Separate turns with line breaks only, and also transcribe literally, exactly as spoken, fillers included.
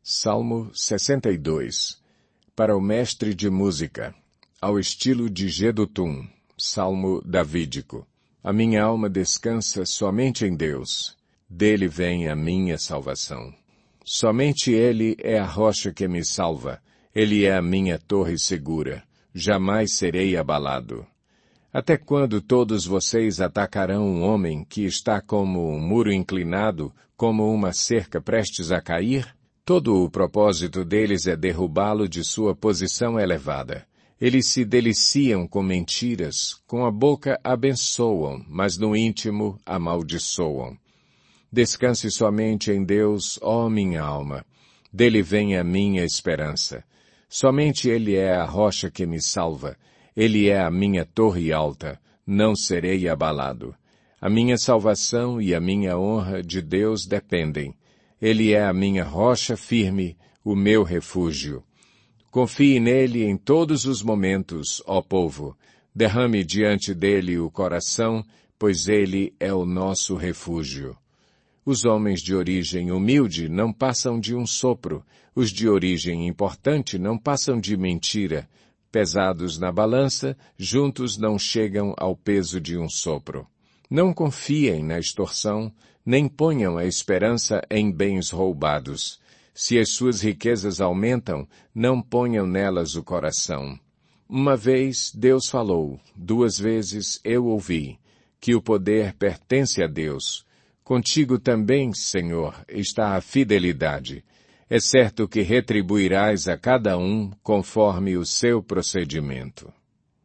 Salmo sessenta e dois. Para o mestre de música, ao estilo de Jedutum, Salmo davídico. A minha alma descansa somente em Deus. Dele vem a minha salvação. Somente Ele é a rocha que me salva. Ele é a minha torre segura. Jamais serei abalado. Até quando todos vocês atacarão um homem que está como um muro inclinado, como uma cerca prestes a cair? Todo o propósito deles é derrubá-lo de sua posição elevada. Eles se deliciam com mentiras, com a boca abençoam, mas no íntimo amaldiçoam. Descanse somente em Deus, ó minha alma. Dele vem a minha esperança. Somente Ele é a rocha que me salva. Ele é a minha torre alta. Não serei abalado. A minha salvação e a minha honra de Deus dependem. Ele é a minha rocha firme, o meu refúgio. Confie nele em todos os momentos, ó povo. Derrame diante dele o coração, pois ele é o nosso refúgio. Os homens de origem humilde não passam de um sopro. Os de origem importante não passam de mentira. Pesados na balança, juntos não chegam ao peso de um sopro. Não confiem na extorsão, nem ponham a esperança em bens roubados. Se as suas riquezas aumentam, não ponham nelas o coração. Uma vez Deus falou, duas vezes eu ouvi, que o poder pertence a Deus. Contigo também, Senhor, está a fidelidade. É certo que retribuirás a cada um conforme o seu procedimento.